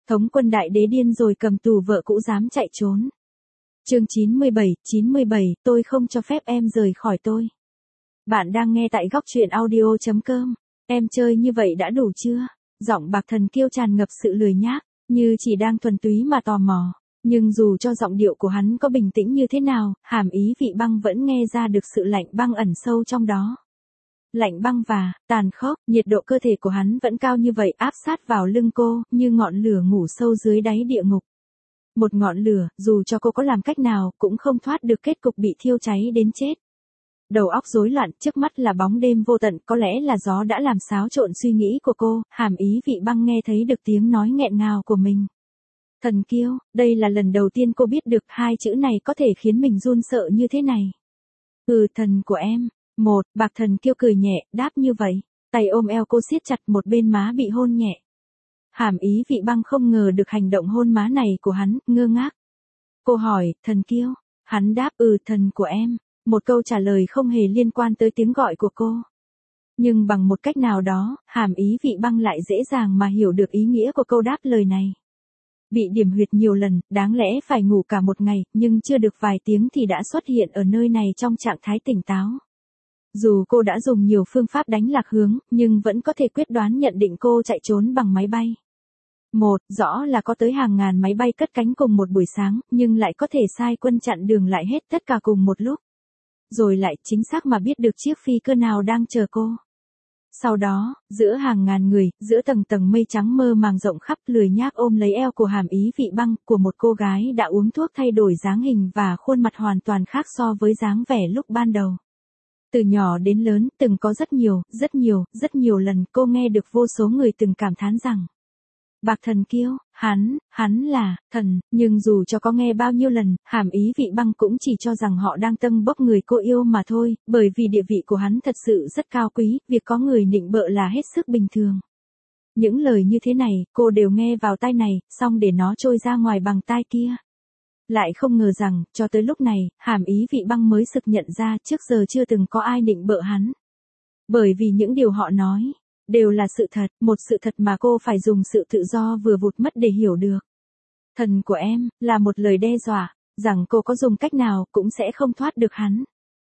Thống quân đại đế điên rồi cầm tù vợ cũ dám chạy trốn. Chương 97, tôi không cho phép em rời khỏi tôi. Bạn đang nghe tại góc truyện audio.com. Em chơi như vậy đã đủ chưa? Giọng Bạc Thần Kiêu tràn ngập sự lười nhác, như chỉ đang thuần túy mà tò mò. Nhưng dù cho giọng điệu của hắn có bình tĩnh như thế nào, hàm ý Vị Băng vẫn nghe ra được sự lạnh băng ẩn sâu trong đó. Lạnh băng và tàn khốc, nhiệt độ cơ thể của hắn vẫn cao như vậy áp sát vào lưng cô, như ngọn lửa ngủ sâu dưới đáy địa ngục. Một ngọn lửa, dù cho cô có làm cách nào, cũng không thoát được kết cục bị thiêu cháy đến chết. Đầu óc rối loạn, trước mắt là bóng đêm vô tận, có lẽ là gió đã làm xáo trộn suy nghĩ của cô, hàm ý Vị Băng nghe thấy được tiếng nói nghẹn ngào của mình. Thần Kiêu, đây là lần đầu tiên cô biết được hai chữ này có thể khiến mình run sợ như thế này. Thần của em. Bạc Thần Kiêu cười nhẹ, đáp như vậy. Tay ôm eo cô siết chặt, một bên má bị hôn nhẹ. Hàm ý Vị Băng không ngờ được hành động hôn má này của hắn, ngơ ngác. Cô hỏi, Thần Kiêu. Hắn đáp, thần của em. Một câu trả lời không hề liên quan tới tiếng gọi của cô. Nhưng bằng một cách nào đó, hàm ý Vị Băng lại dễ dàng mà hiểu được ý nghĩa của câu đáp lời này. Bị điểm huyệt nhiều lần, đáng lẽ phải ngủ cả một ngày, nhưng chưa được vài tiếng thì đã xuất hiện ở nơi này trong trạng thái tỉnh táo. Dù cô đã dùng nhiều phương pháp đánh lạc hướng, nhưng vẫn có thể quyết đoán nhận định cô chạy trốn bằng máy bay. Rõ là có tới hàng ngàn máy bay cất cánh cùng một buổi sáng, nhưng lại có thể sai quân chặn đường lại hết tất cả cùng một lúc. Rồi lại chính xác mà biết được chiếc phi cơ nào đang chờ cô. Sau đó, giữa hàng ngàn người, giữa tầng tầng mây trắng mơ màng rộng khắp, lười nhác ôm lấy eo của hàm ý Vị Băng, của một cô gái đã uống thuốc thay đổi dáng hình và khuôn mặt hoàn toàn khác so với dáng vẻ lúc ban đầu. Từ nhỏ đến lớn, từng có rất nhiều lần cô nghe được vô số người từng cảm thán rằng Bạc Thần Kiêu, hắn là thần, nhưng dù cho có nghe bao nhiêu lần, hàm ý Vị Băng cũng chỉ cho rằng họ đang tâng bốc người cô yêu mà thôi, bởi vì địa vị của hắn thật sự rất cao quý, việc có người nịnh bợ là hết sức bình thường. Những lời như thế này, cô đều nghe vào tai này, xong để nó trôi ra ngoài bằng tai kia. Lại không ngờ rằng, cho tới lúc này, hàm ý Vị Băng mới sực nhận ra trước giờ chưa từng có ai nịnh bợ hắn. Bởi vì những điều họ nói đều là sự thật, một sự thật mà cô phải dùng sự tự do vừa vụt mất để hiểu được. Thần của em, là một lời đe dọa, rằng cô có dùng cách nào cũng sẽ không thoát được hắn.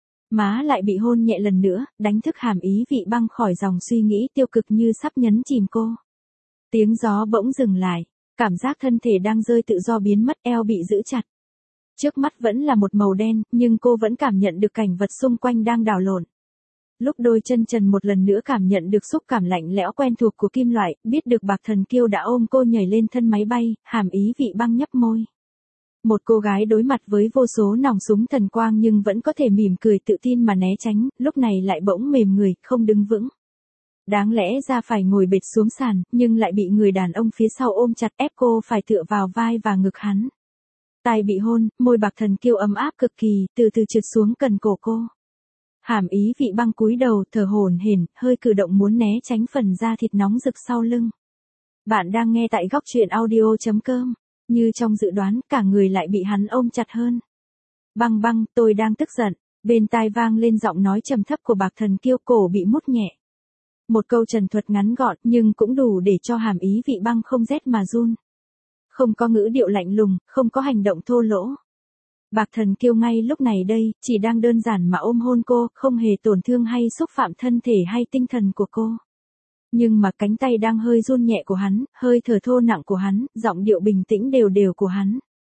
Má lại bị hôn nhẹ lần nữa, đánh thức hàm ý Vị Băng khỏi dòng suy nghĩ tiêu cực như sắp nhấn chìm cô. Tiếng gió bỗng dừng lại, cảm giác thân thể đang rơi tự do biến mất, eo bị giữ chặt. Trước mắt vẫn là một màu đen, nhưng cô vẫn cảm nhận được cảnh vật xung quanh đang đảo lộn. Lúc đôi chân trần một lần nữa cảm nhận được xúc cảm lạnh lẽo quen thuộc của kim loại, biết được Bạc Thần Kiêu đã ôm cô nhảy lên thân máy bay, hàm ý Vị Băng nhấp môi. Một cô gái đối mặt với vô số nòng súng thần quang nhưng vẫn có thể mỉm cười tự tin mà né tránh, lúc này lại bỗng mềm người, không đứng vững. Đáng lẽ ra phải ngồi bệt xuống sàn, nhưng lại bị người đàn ông phía sau ôm chặt ép cô phải tựa vào vai và ngực hắn. Tai bị hôn, môi Bạc Thần Kiêu ấm áp cực kỳ, từ từ trượt xuống cần cổ cô. Hàm ý Vị Băng cúi đầu, thở hổn hển, hơi cử động muốn né tránh phần da thịt nóng rực sau lưng. Bạn đang nghe tại góc truyện audio.com. Như trong dự đoán, cả người lại bị hắn ôm chặt hơn. Băng, tôi đang tức giận. Bên tai vang lên giọng nói trầm thấp của Bạc Thần Kiêu, cổ bị mút nhẹ. Một câu trần thuật ngắn gọn, nhưng cũng đủ để cho hàm ý Vị Băng không rét mà run. Không có ngữ điệu lạnh lùng, không có hành động thô lỗ. Bạc Thần Kiêu ngay lúc này đây, chỉ đang đơn giản mà ôm hôn cô, không hề tổn thương hay xúc phạm thân thể hay tinh thần của cô. Nhưng mà cánh tay đang hơi run nhẹ của hắn, hơi thở thô nặng của hắn, giọng điệu bình tĩnh đều đều của hắn.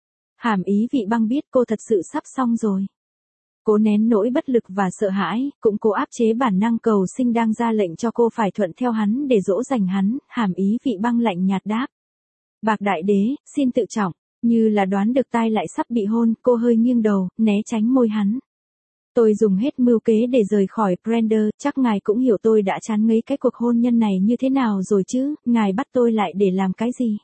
Hàm ý Vị Băng biết cô thật sự sắp xong rồi. Cố nén nỗi bất lực và sợ hãi, cũng cố áp chế bản năng cầu sinh đang ra lệnh cho cô phải thuận theo hắn để dỗ dành hắn, hàm ý Vị Băng lạnh nhạt đáp. Bạc Đại Đế, xin tự trọng. Như là đoán được tai lại sắp bị hôn, cô hơi nghiêng đầu, né tránh môi hắn. Tôi dùng hết mưu kế để rời khỏi Brander, chắc ngài cũng hiểu tôi đã chán ngấy cái cuộc hôn nhân này như thế nào rồi chứ, ngài bắt tôi lại để làm cái gì?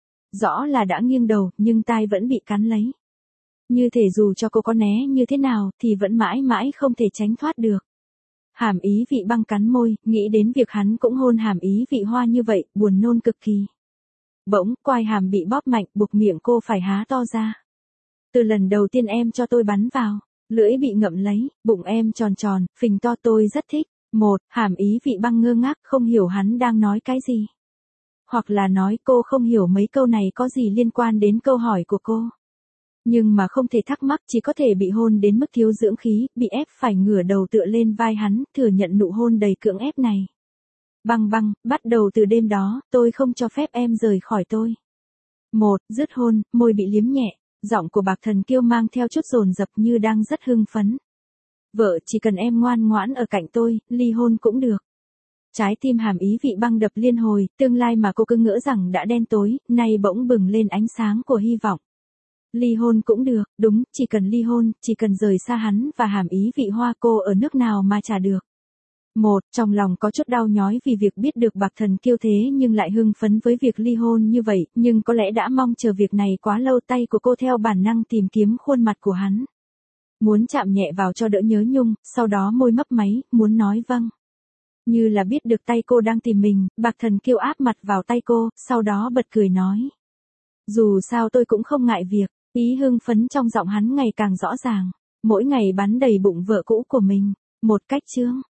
Rõ là đã nghiêng đầu, nhưng tai vẫn bị cắn lấy. Như thể dù cho cô có né như thế nào, thì vẫn mãi mãi không thể tránh thoát được. Hàm ý Vị Băng cắn môi, nghĩ đến việc hắn cũng hôn hàm ý Vị Hoa như vậy, buồn nôn cực kỳ. Bỗng, quai hàm bị bóp mạnh, buộc miệng cô phải há to ra. Từ lần đầu tiên em cho tôi bắn vào, lưỡi bị ngậm lấy, bụng em tròn tròn, phình to, tôi rất thích. Hàm ý Vị Băng ngơ ngác, không hiểu hắn đang nói cái gì. hoặc là nói cô không hiểu mấy câu này có gì liên quan đến câu hỏi của cô. Nhưng mà không thể thắc mắc, chỉ có thể bị hôn đến mức thiếu dưỡng khí, bị ép phải ngửa đầu tựa lên vai hắn, thừa nhận nụ hôn đầy cưỡng ép này. Băng băng, bắt đầu từ đêm đó, tôi không cho phép em rời khỏi tôi. 1. Dứt hôn, môi bị liếm nhẹ, giọng của Bạc Thần Kiêu mang theo chút dồn dập như đang rất hưng phấn. Vợ, chỉ cần em ngoan ngoãn ở cạnh tôi, ly hôn cũng được. Trái tim Hàm Ý Vị băng đập liên hồi, tương lai mà cô cứ ngỡ rằng đã đen tối, nay bỗng bừng lên ánh sáng của hy vọng. Ly hôn cũng được, đúng, chỉ cần ly hôn, chỉ cần rời xa hắn và Hàm Ý Vị Hoa, cô ở nước nào mà chả được. Trong lòng có chút đau nhói vì việc biết được Bạc Thần Kiêu thế nhưng lại hưng phấn với việc ly hôn như vậy, nhưng có lẽ đã mong chờ việc này quá lâu, tay của cô theo bản năng tìm kiếm khuôn mặt của hắn. Muốn chạm nhẹ vào cho đỡ nhớ nhung, sau đó môi mấp máy, muốn nói vâng. Như là biết được tay cô đang tìm mình, Bạc Thần Kiêu áp mặt vào tay cô, sau đó bật cười nói. Dù sao tôi cũng không ngại việc, ý hưng phấn trong giọng hắn ngày càng rõ ràng. Mỗi ngày bắn đầy bụng vợ cũ của mình, một cách chướng